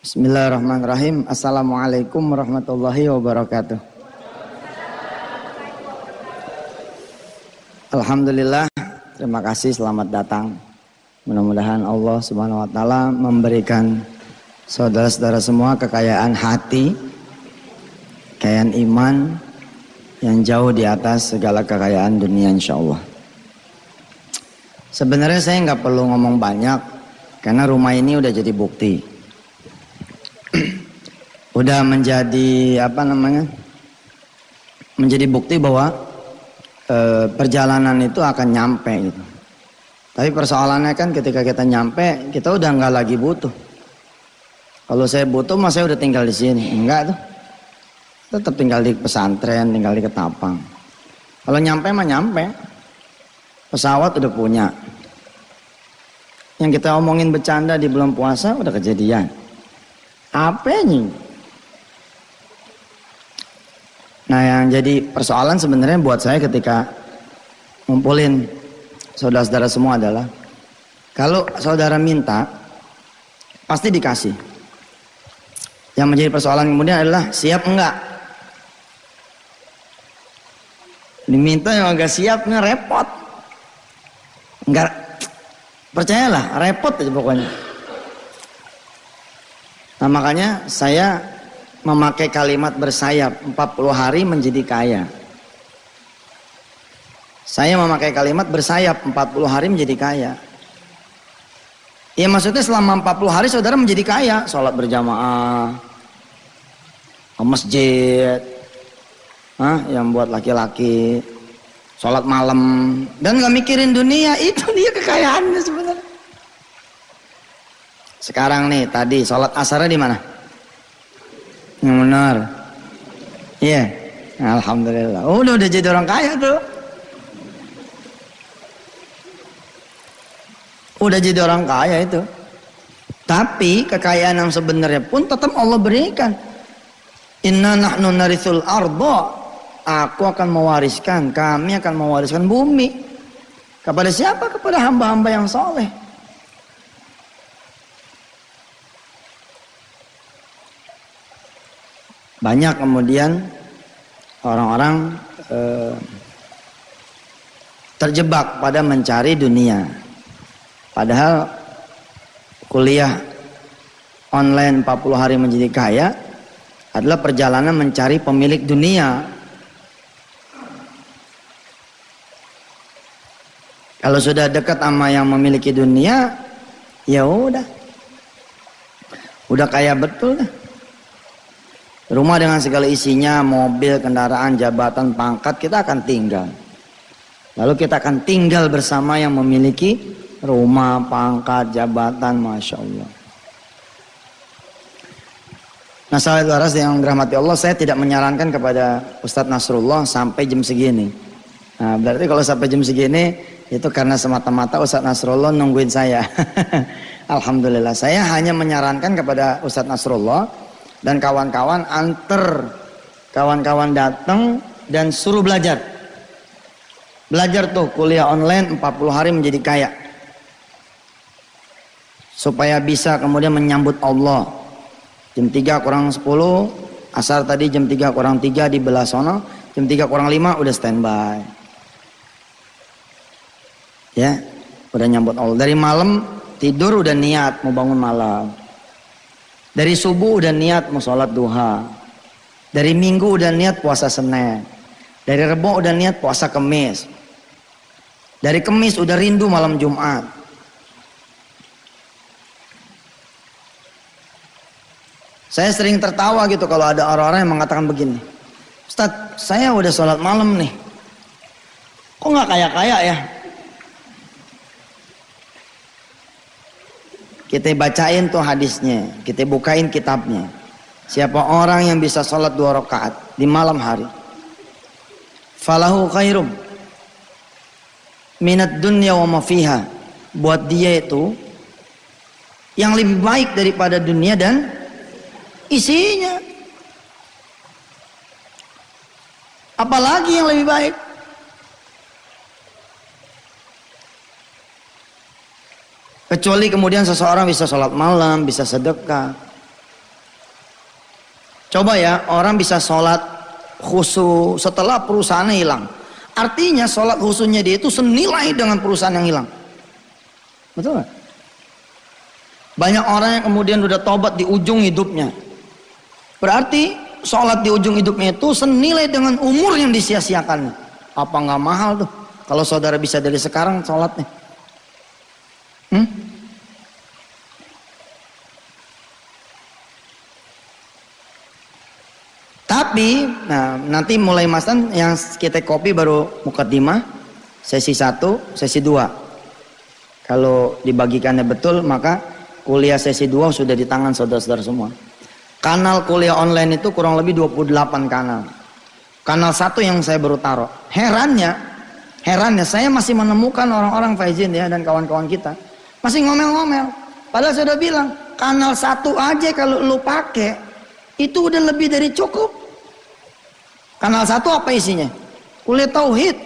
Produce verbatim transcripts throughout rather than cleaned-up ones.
Bismillahirrahmanirrahim. Assalamualaikum warahmatullahi wabarakatuh. Alhamdulillah, terima kasih, selamat datang. Mudah-mudahan Allah Subhanahu wa taala memberikan saudara-saudara semua kekayaan hati, kekayaan iman yang jauh di atas segala kekayaan dunia insyaallah. Sebenarnya saya nggak perlu ngomong banyak karena rumah ini udah jadi bukti. Udah menjadi apa namanya? Menjadi bukti bahwa e, perjalanan itu akan nyampe gitu. Tapi persoalannya kan ketika kita nyampe, kita udah nggak lagi butuh. Kalau saya butuh, mas saya udah tinggal di sini. Enggak tuh. Tetap tinggal di pesantren, tinggal di Ketapang. Kalau nyampe mah nyampe. Pesawat udah punya. Yang kita omongin bercanda di bulan puasa udah kejadian. Apa ini? Nah, yang jadi persoalan sebenarnya buat saya ketika ngumpulin saudara-saudara semua adalah kalau saudara minta pasti dikasih. Yang menjadi persoalan kemudian adalah siap enggak? Diminta yang agak siapnya repot. Enggak, percayalah repot aja pokoknya. Nah, makanya saya memakai kalimat bersayap, empat puluh hari menjadi kaya. Saya memakai kalimat bersayap, empat puluh hari menjadi kaya. Ya maksudnya selama empat puluh hari saudara menjadi kaya. Sholat berjamaah, ke masjid, Hah? yang buat laki-laki, sholat malam, dan gak mikirin dunia. Itu dia kekayaannya sebenarnya. Sekarang nih, tadi sholat asarnya di mana? Yang benar. Iya. Yeah. Alhamdulillah. Oh, udah udah jadi orang kaya tuh. Udah jadi orang kaya itu. Tapi kekayaan yang sebenarnya pun tetap Allah berikan. Inna nahnu narithul arda. Aku akan mewariskan, kami akan mewariskan bumi. Kepada siapa? Kepada hamba-hamba yang soleh. Banyak kemudian orang-orang eh, terjebak pada mencari dunia. Padahal kuliah online empat puluh hari menjadi kaya adalah perjalanan mencari pemilik dunia. Kalau sudah dekat sama yang memiliki dunia, ya udah. Udah kaya betul dah. Rumah dengan segala isinya, mobil, kendaraan, jabatan, pangkat, kita akan tinggal. Lalu kita akan tinggal bersama yang memiliki rumah, pangkat, jabatan, Masya Allah. Nah, sahabat waras yang dirahmati Allah, saya tidak menyarankan kepada Ustadz Nasrullah sampai jam segini. Nah, berarti kalau sampai jam segini, itu karena semata-mata Ustadz Nasrullah nungguin saya. Alhamdulillah, saya hanya menyarankan kepada Ustadz Nasrullah dan kawan-kawan, antar kawan-kawan datang dan suruh belajar. Belajar tuh kuliah online empat puluh hari menjadi kaya. Supaya bisa kemudian menyambut Allah. Jam tiga kurang sepuluh, asar tadi jam tiga kurang tiga di belah sono, jam tiga kurang lima udah standby. Ya, udah nyambut Allah. Dari malam tidur udah niat mau bangun malam. Dari subuh udah niat mau sholat duha. Dari minggu udah niat puasa Senin. Dari Rebo udah niat puasa Kemis. Dari Kemis udah rindu malam Jumat. Saya sering tertawa gitu kalau ada orang-orang yang mengatakan begini. Ustadz, saya udah sholat malam nih. Kok gak kaya-kaya ya? Kita bacain tuh hadisnya, kita bukain kitabnya. Siapa orang yang bisa sholat dua rakaat di malam hari, falahu khairum minat dunya wa ma fiha. Buat dia itu yang lebih baik daripada dunia dan isinya. Apalagi yang lebih baik? Kecuali kemudian seseorang bisa sholat malam, bisa sedekah, Coba ya, orang bisa sholat khusyuk setelah perusahaannya hilang. Artinya sholat khusyuknya dia itu senilai dengan perusahaan yang hilang. Betul gak? Banyak orang yang kemudian udah tobat di ujung hidupnya. Berarti sholat di ujung hidupnya itu senilai dengan umur yang disia-siakannya. Apa nggak mahal tuh? Kalau saudara bisa dari sekarang sholatnya. Hmm? Tapi, nah nanti mulai masan yang kita kopi baru mukaddimah, sesi satu, sesi dua. Kalau dibagikannya betul, maka kuliah sesi dua sudah di tangan saudara-saudara semua. Kanal kuliah online itu kurang lebih dua puluh delapan kanal. Kanal satu yang saya baru taruh. Herannya, herannya saya masih menemukan orang-orang Faizin ya dan kawan-kawan kita masih ngomel-ngomel. Padahal saya udah bilang, kanal satu aja kalau lu pakai itu udah lebih dari cukup. Kanal satu apa isinya? Kuliah tauhid.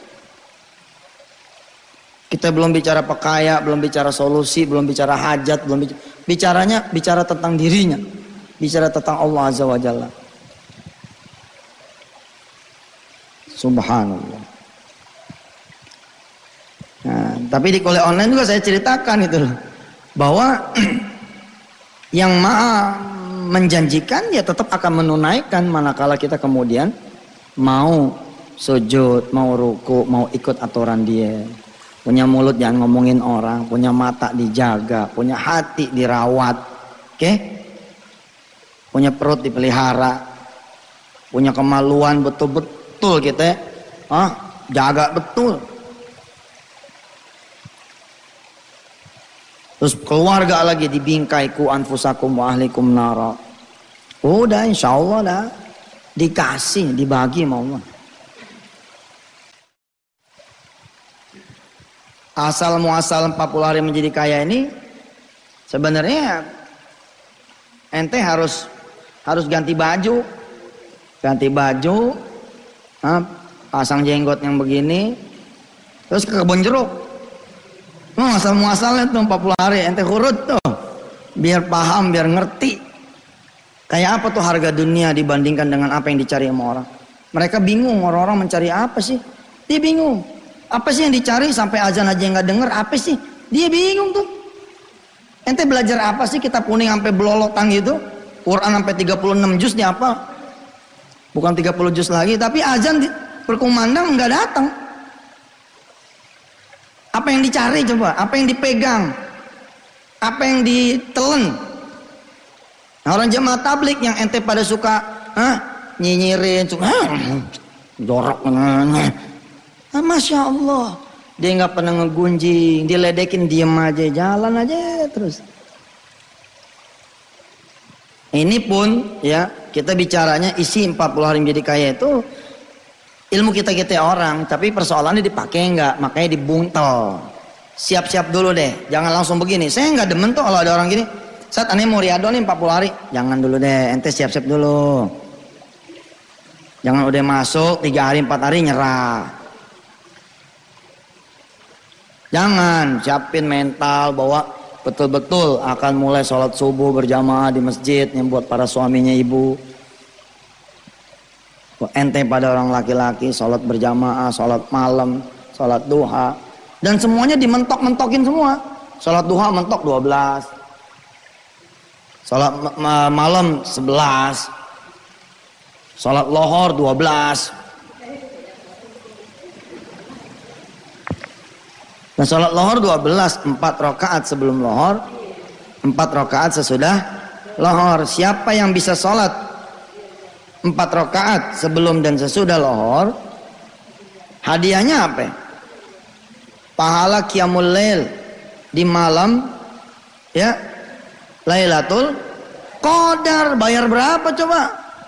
Kita belum bicara pekaya, belum bicara solusi, belum bicara hajat, belum bicara, bicaranya bicara tentang dirinya, bicara tentang Allah Azza wa Jalla. Subhanallah. Nah, tapi di kuliah online juga saya ceritakan itu loh, bahwa yang maha menjanjikan ya tetap akan menunaikan manakala kita kemudian mau sujud, mau ruku, mau ikut aturan dia. Punya mulut jangan ngomongin orang, punya mata dijaga, punya hati dirawat, oke? Okay? Punya perut dipelihara, punya kemaluan betul-betul kita, ah, jaga betul. Terus keluarga lagi dibingkai, ku anfusakum wa ahlikum nara. Udah insya Allah dah dikasih, dibagi sama Allah. Asal muasal empat puluh hari menjadi kaya ini sebenarnya ente harus harus ganti baju, ganti baju, nah, pasang jenggot yang begini, terus ke kebun jeruk. Oh, asal muasalnya tuh empat puluh hari ente urut tuh, biar paham, biar ngerti. Kayak apa tuh harga dunia dibandingkan dengan apa yang dicari sama orang. Mereka bingung, orang-orang mencari apa sih? Dia bingung. Apa sih yang dicari sampai azan aja nggak denger? Apa sih? Dia bingung tuh. Ente belajar apa sih kitab kuning sampai belolotan gitu? Quran sampai tiga puluh enam juz di apa? Bukan tiga puluh juz lagi, tapi azan berkumandang nggak datang. Apa yang dicari coba? Apa yang dipegang? Apa yang ditelen? Nah, orang jamaah tablik yang ente pada suka, hah, nyinyirin, suka, jorok, nah, masya Allah, dia nggak pernah ngegunjing, diledekin diem aja, jalan aja terus. Ini pun ya kita bicaranya isi empat puluh hari menjadi kaya itu ilmu kita kita orang, tapi persoalannya dipakai nggak, makanya dibuntel. Siap-siap dulu deh, jangan langsung begini. Saya nggak demen tuh kalau ada orang gini. Saat aneh mau riado nih empat puluh hari, jangan dulu deh, ente siap-siap dulu. Jangan udah masuk tiga hari empat hari nyerah. Jangan, siapin mental bahwa betul-betul akan mulai sholat subuh berjamaah di masjid yang buat para suaminya ibu. Ente pada orang laki-laki sholat berjamaah, sholat malam, sholat duha, dan semuanya dimentok-mentokin semua. Sholat duha mentok dua belas, sholat ma malam sebelas, sholat lohor dua belas. Nah sholat lohor dua belas, empat rakaat sebelum lohor, empat rakaat sesudah lohor. Siapa yang bisa sholat empat rakaat sebelum dan sesudah lohor, hadiahnya apa? Pahala qiyamul lail di malam ya Lailatul Qadar. Bayar berapa coba?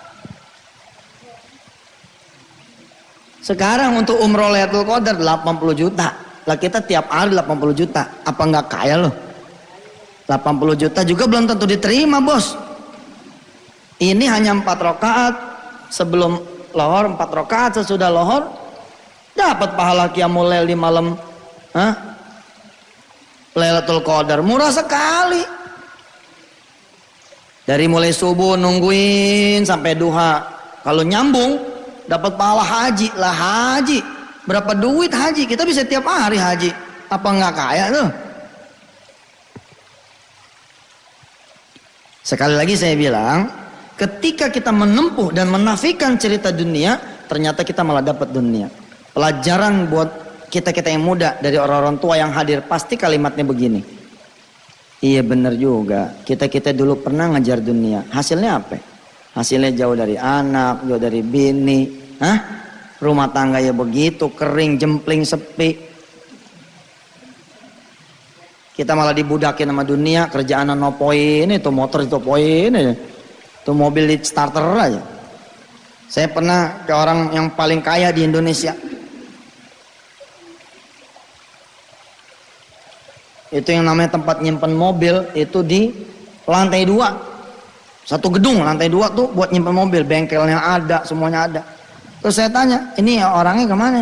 Sekarang untuk umroh Lailatul Qadar delapan puluh juta. Lah kita tiap hari delapan puluh juta, apa nggak kaya loh? delapan puluh juta juga belum tentu diterima bos. Ini hanya empat rakaat sebelum lohor, empat rakaat sesudah lohor, dapat pahala qiyamul lail di malam, hah? Lailatul Qadar, murah sekali. Dari mulai subuh nungguin sampai duha. Kalau nyambung dapat pahala haji lah haji. Berapa duit haji? Kita bisa tiap hari haji. Apa nggak kaya tuh? Sekali lagi saya bilang, ketika kita menempuh dan menafikan cerita dunia, ternyata kita malah dapat dunia. Pelajaran buat kita-kita yang muda dari orang-orang tua yang hadir, pasti kalimatnya begini. Iya benar juga, kita-kita dulu pernah ngejar dunia. Hasilnya apa? Hasilnya jauh dari anak, jauh dari bini. Hah? Rumah tangga ya begitu, kering, jempling, sepi. Kita malah dibudakin sama dunia, kerjaan no poin, itu motor itu poin aja. Itu mobil di starter aja. Saya pernah ke orang yang paling kaya di Indonesia. Itu yang namanya tempat nyimpen mobil itu di lantai dua. Satu gedung lantai dua tuh buat nyimpen mobil, bengkelnya ada, semuanya ada. Terus saya tanya, ini ya orangnya kemana?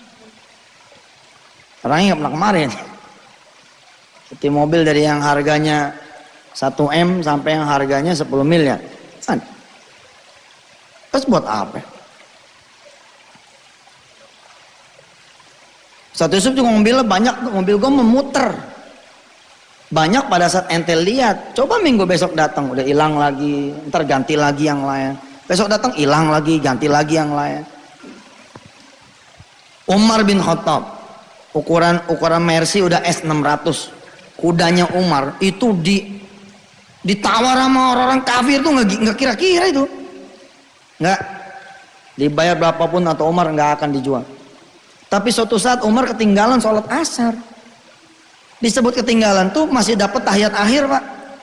Orangnya nggak pernah kemarin. Itu mobil dari yang harganya satu M sampai yang harganya sepuluh miliar. Kan? Terus buat apa? Satu Yusuf juga mobilnya banyak, mobil gue memuter. Banyak pada saat ente lihat, coba minggu besok datang udah hilang lagi, ntar ganti lagi yang lain. Besok datang hilang lagi, ganti lagi yang lain. Umar bin Khattab, ukuran ukuran Mercy udah S enam ratus. Kudanya Umar itu di ditawar sama orang-orang kafir tuh nggak nggak kira-kira itu, nggak dibayar berapapun atau Umar nggak akan dijual. Tapi suatu saat Umar ketinggalan sholat asar. Disebut ketinggalan tuh masih dapat tahiyat akhir pak.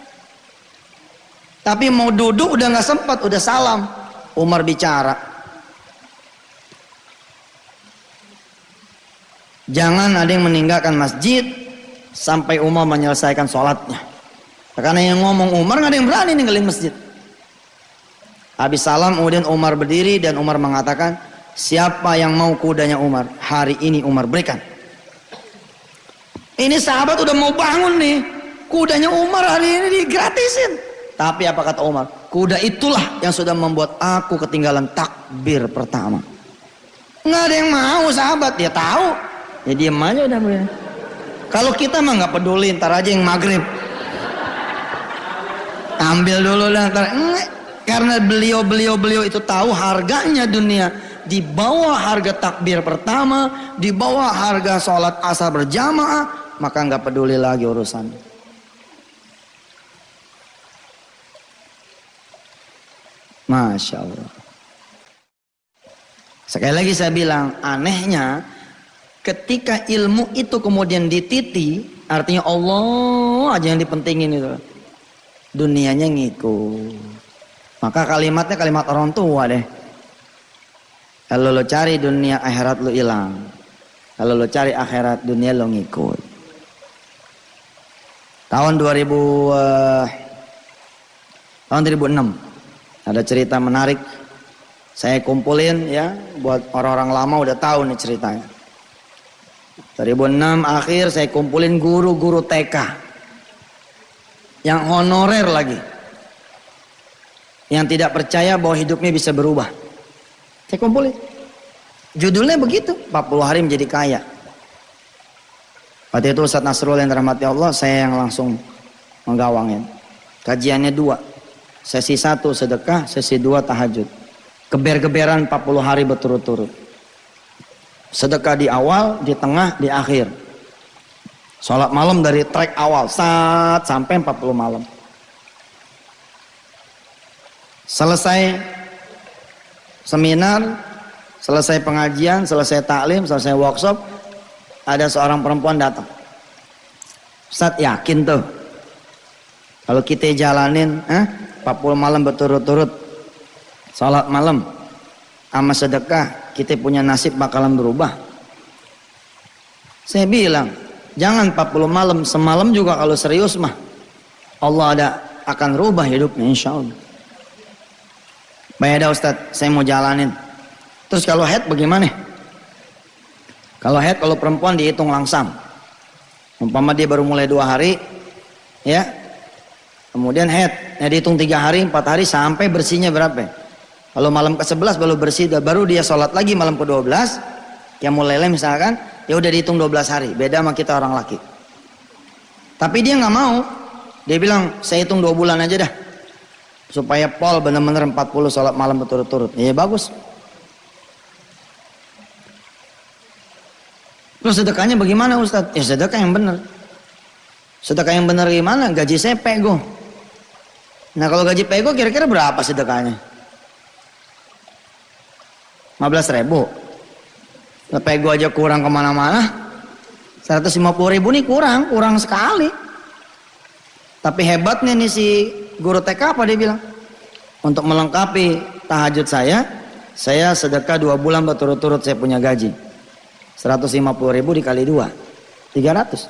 Tapi mau duduk udah nggak sempat, udah salam. Umar bicara. Jangan ada yang meninggalkan masjid sampai Umar menyelesaikan sholatnya. Karena yang ngomong Umar nggak ada yang berani ninggalin masjid. Habis salam kemudian Umar berdiri dan Umar mengatakan, siapa yang mau kudanya Umar? Hari ini Umar berikan. Ini sahabat udah mau bangun nih, kudanya Umar hari ini digratisin. Tapi apa kata Umar? Kuda itulah yang sudah membuat aku ketinggalan takbir pertama. Nggak ada yang mau sahabat, dia tahu. Ya diem aja udah. Kalau kita mah nggak peduli, ntar aja yang maghrib. Ambil dulu lah ntar. Karena beliau-beliau beliau itu tahu harganya dunia. Di bawah harga takbir pertama, di bawah harga sholat asar berjamaah, maka nggak peduli lagi urusan. Masya Allah. Sekali lagi saya bilang, anehnya ketika ilmu itu kemudian dititi, artinya Allah aja yang dipentingin itu, dunianya ngikut. Maka kalimatnya kalimat orang tua deh. Kalau lo cari dunia, akhirat lo hilang. Kalau lo cari akhirat, dunia lo ngikut. Tahun dua ribu uh, tahun dua ribu enam ada cerita menarik. Saya kumpulin ya, buat orang-orang lama udah tahu nih ceritanya. dua ribu enam akhir saya kumpulin guru-guru T K yang honorer lagi, yang tidak percaya bahwa hidupnya bisa berubah. Saya kumpulin. Judulnya begitu, empat puluh hari menjadi kaya. Waktu itu Ustaz Nasrul yang dirahmati Allah, saya yang langsung menggawangin. Kajiannya dua. Sesi satu sedekah, sesi dua tahajud. Geber-geberan empat puluh hari berturut-turut. Sedekah di awal, di tengah, di akhir. Sholat malam dari track awal saat sampai empat puluh malam. Selesai seminar, selesai pengajian, selesai taklim, selesai workshop, ada seorang perempuan datang. Ustaz yakin tuh kalau kita jalanin eh, empat puluh malam berturut-turut salat malam sama sedekah, kita punya nasib bakalan berubah? Saya bilang jangan empat puluh malam, semalam juga kalau serius mah Allah ada akan rubah hidupnya insya Allah. Baik dah Ustaz, saya mau jalanin. Terus kalau head bagaimana? Kalau head, kalau perempuan dihitung langsam. Umpama dia baru mulai dua hari, ya, kemudian head, ya dihitung tiga hari, empat hari sampai bersihnya berapa? Kalau malam ke sebelas baru bersih, baru dia sholat lagi malam ke dua belas, qiyamul lail misalkan, ya udah dihitung dua belas hari. Beda sama kita orang laki. Tapi dia nggak mau, dia bilang saya hitung dua bulan aja dah, supaya pol benar-benar empat puluh sholat malam berturut-turut. Ya bagus. Terus sedekahnya bagaimana Ustadz? Ya sedekah yang benar. Sedekah yang benar gimana? Gaji saya pego. Nah kalau gaji pego kira-kira berapa sedekahnya? lima belas ribu. Pego aja kurang kemana-mana. seratus lima puluh ribu nih kurang, kurang sekali. Tapi hebatnya nih si guru T K apa dia bilang? Untuk melengkapi tahajud saya, saya sedekah dua bulan berturut-turut saya punya gaji. seratus lima puluh ribu dikali dua, tiga ratus.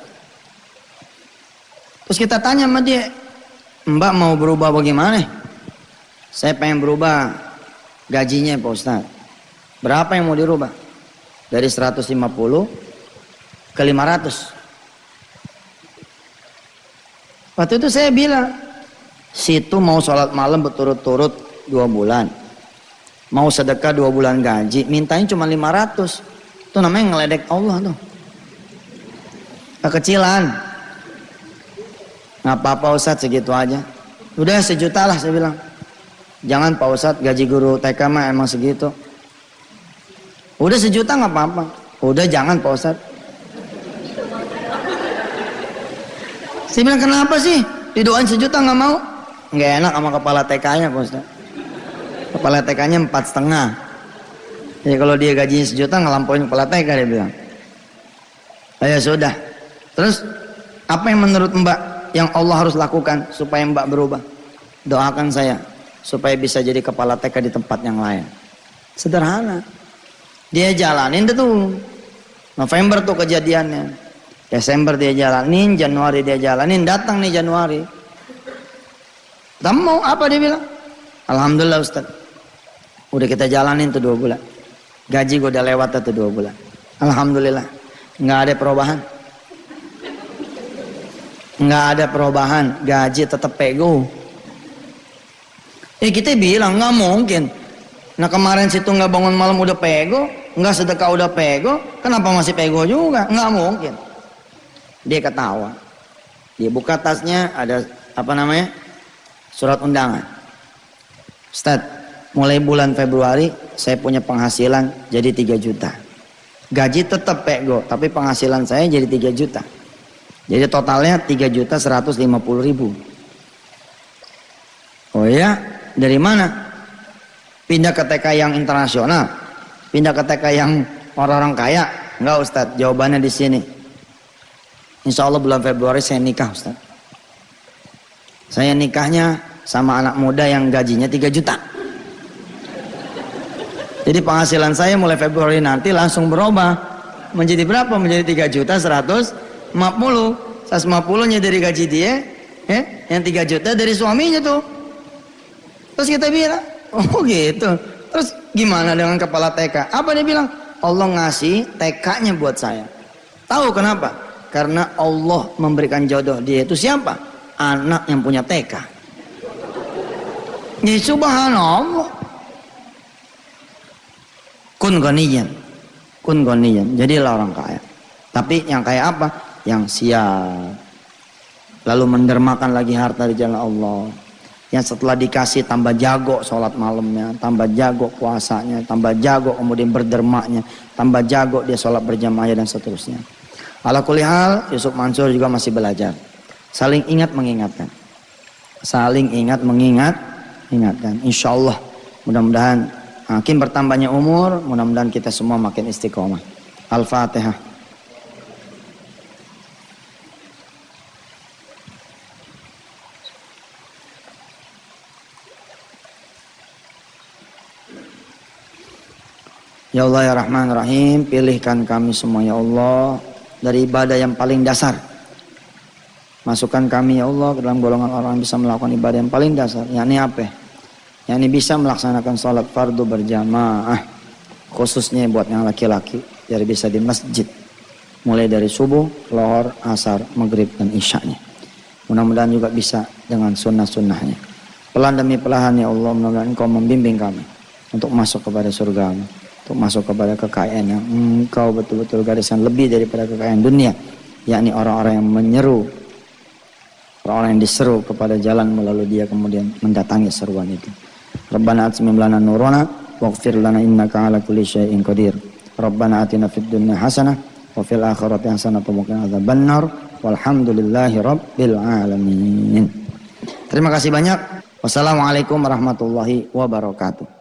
Terus kita tanya sama dia, Mbak mau berubah bagaimana? Saya pengen berubah gajinya Pak Ustadz. Berapa yang mau dirubah? Dari seratus lima puluh ke lima ratus. Waktu itu saya bilang, situ mau sholat malam berturut-turut dua bulan. Mau sedekah dua bulan gaji, mintanya cuma lima ratus. Itu namanya ngeledek Allah tuh. Kekecilan. Nggak apa-apa Ustadz segitu aja. Udah sejuta lah saya bilang. Jangan Pak Ustadz, gaji guru T K mah emang segitu. Udah sejuta nggak apa-apa. Udah jangan Pak Ustadz. Saya bilang kenapa sih? Didoain sejuta nggak mau? Nggak enak sama kepala T K-nya Pak Ustadz. Kepala T K-nya empat setengah. Jadi kalau dia gajinya sejuta ngelampauin kepala T K dia bilang. Ya sudah. Terus apa yang menurut Mbak yang Allah harus lakukan supaya Mbak berubah? Doakan saya supaya bisa jadi kepala T K di tempat yang lain. Sederhana. Dia jalanin tuh. November tuh kejadiannya. Desember dia jalanin, Januari dia jalanin, datang nih Januari. Kamu mau apa dia bilang? Alhamdulillah Ustaz. Udah kita jalanin tuh dua bulan. Gaji gue udah lewat tuh dua bulan. Alhamdulillah. Nggak ada perubahan. Nggak ada perubahan. Gaji tetap pego. Eh kita bilang nggak mungkin. Nah kemarin situ nggak bangun malam udah pego, nggak sedekah udah pego, kenapa masih pego juga? Nggak mungkin. Dia ketawa. Dia buka tasnya ada apa namanya? Surat undangan. Ustaz, mulai bulan Februari saya punya penghasilan jadi tiga juta. Gaji tetap pego, tapi penghasilan saya jadi tiga juta. Jadi totalnya tiga juta seratus lima puluh ribu. Oh ya, dari mana? Pindah ke T K yang internasional, pindah ke T K yang orang-orang kaya? Enggak Ustaz, jawabannya di sini. Insya Allah bulan Februari saya nikah Ustaz. Saya nikahnya sama anak muda yang gajinya tiga juta. Jadi penghasilan saya mulai Februari nanti langsung berubah. Menjadi berapa? Menjadi tiga juta seratus lima puluh. seratus lima puluh nya dari gaji dia, ya, yang tiga juta dari suaminya tuh. Terus kita bilang, oh gitu. Terus gimana dengan kepala T K? Apa dia bilang? Allah ngasih T K-nya buat saya. Tahu kenapa? Karena Allah memberikan jodoh dia itu siapa? Anak yang punya T K. Ya subhanallah. Kun goniyan. Kun goniyan. Jadilah orang kaya. Tapi yang kaya apa? Yang siap. Lalu mendermakan lagi harta di jalan Allah. Yang setelah dikasih tambah jago sholat malamnya, tambah jago puasanya, tambah jago kemudian berdermaknya, tambah jago dia sholat berjamaah dan seterusnya. Ala kulli hal, Yusuf Mansur juga masih belajar. Saling ingat mengingatkan. Saling ingat mengingat, ingatkan. Insya Allah mudah-mudahan makin bertambahnya umur, mudah-mudahan kita semua makin istiqomah. Al-Fatihah. Ya Allah ya Rahman Rahim, pilihkan kami semua ya Allah dari ibadah yang paling dasar. Masukkan kami ya Allah ke dalam golongan orang yang bisa melakukan ibadah yang paling dasar. Yakni apa? Yakni bisa melaksanakan sholat fardu berjamaah. Khususnya buat yang laki-laki. Jadi bisa di masjid. Mulai dari subuh, lohor, asar, maghrib dan isya'nya. Mudah-mudahan juga bisa dengan sunnah-sunnahnya. Pelan demi pelan ya Allah, mudah-mudahan Engkau membimbing kami untuk masuk kepada surga, untuk masuk kepada kekayaan yang Engkau betul-betul gariskan lebih daripada kekayaan dunia, yakni orang-orang yang menyeru, orang-orang yang diseru kepada jalan melalui dia kemudian mendatangi seruan itu. Rabbana atmim lana nurana waghfir lana innaka ala kulli syai'in qadir. Rabbana atina fid dunya hasanah wa fil akhirati hasanah wa qina adzabannar. Walhamdulillahi rabbil alamin. Terima kasih banyak. Wassalamualaikum warahmatullahi wabarakatuh.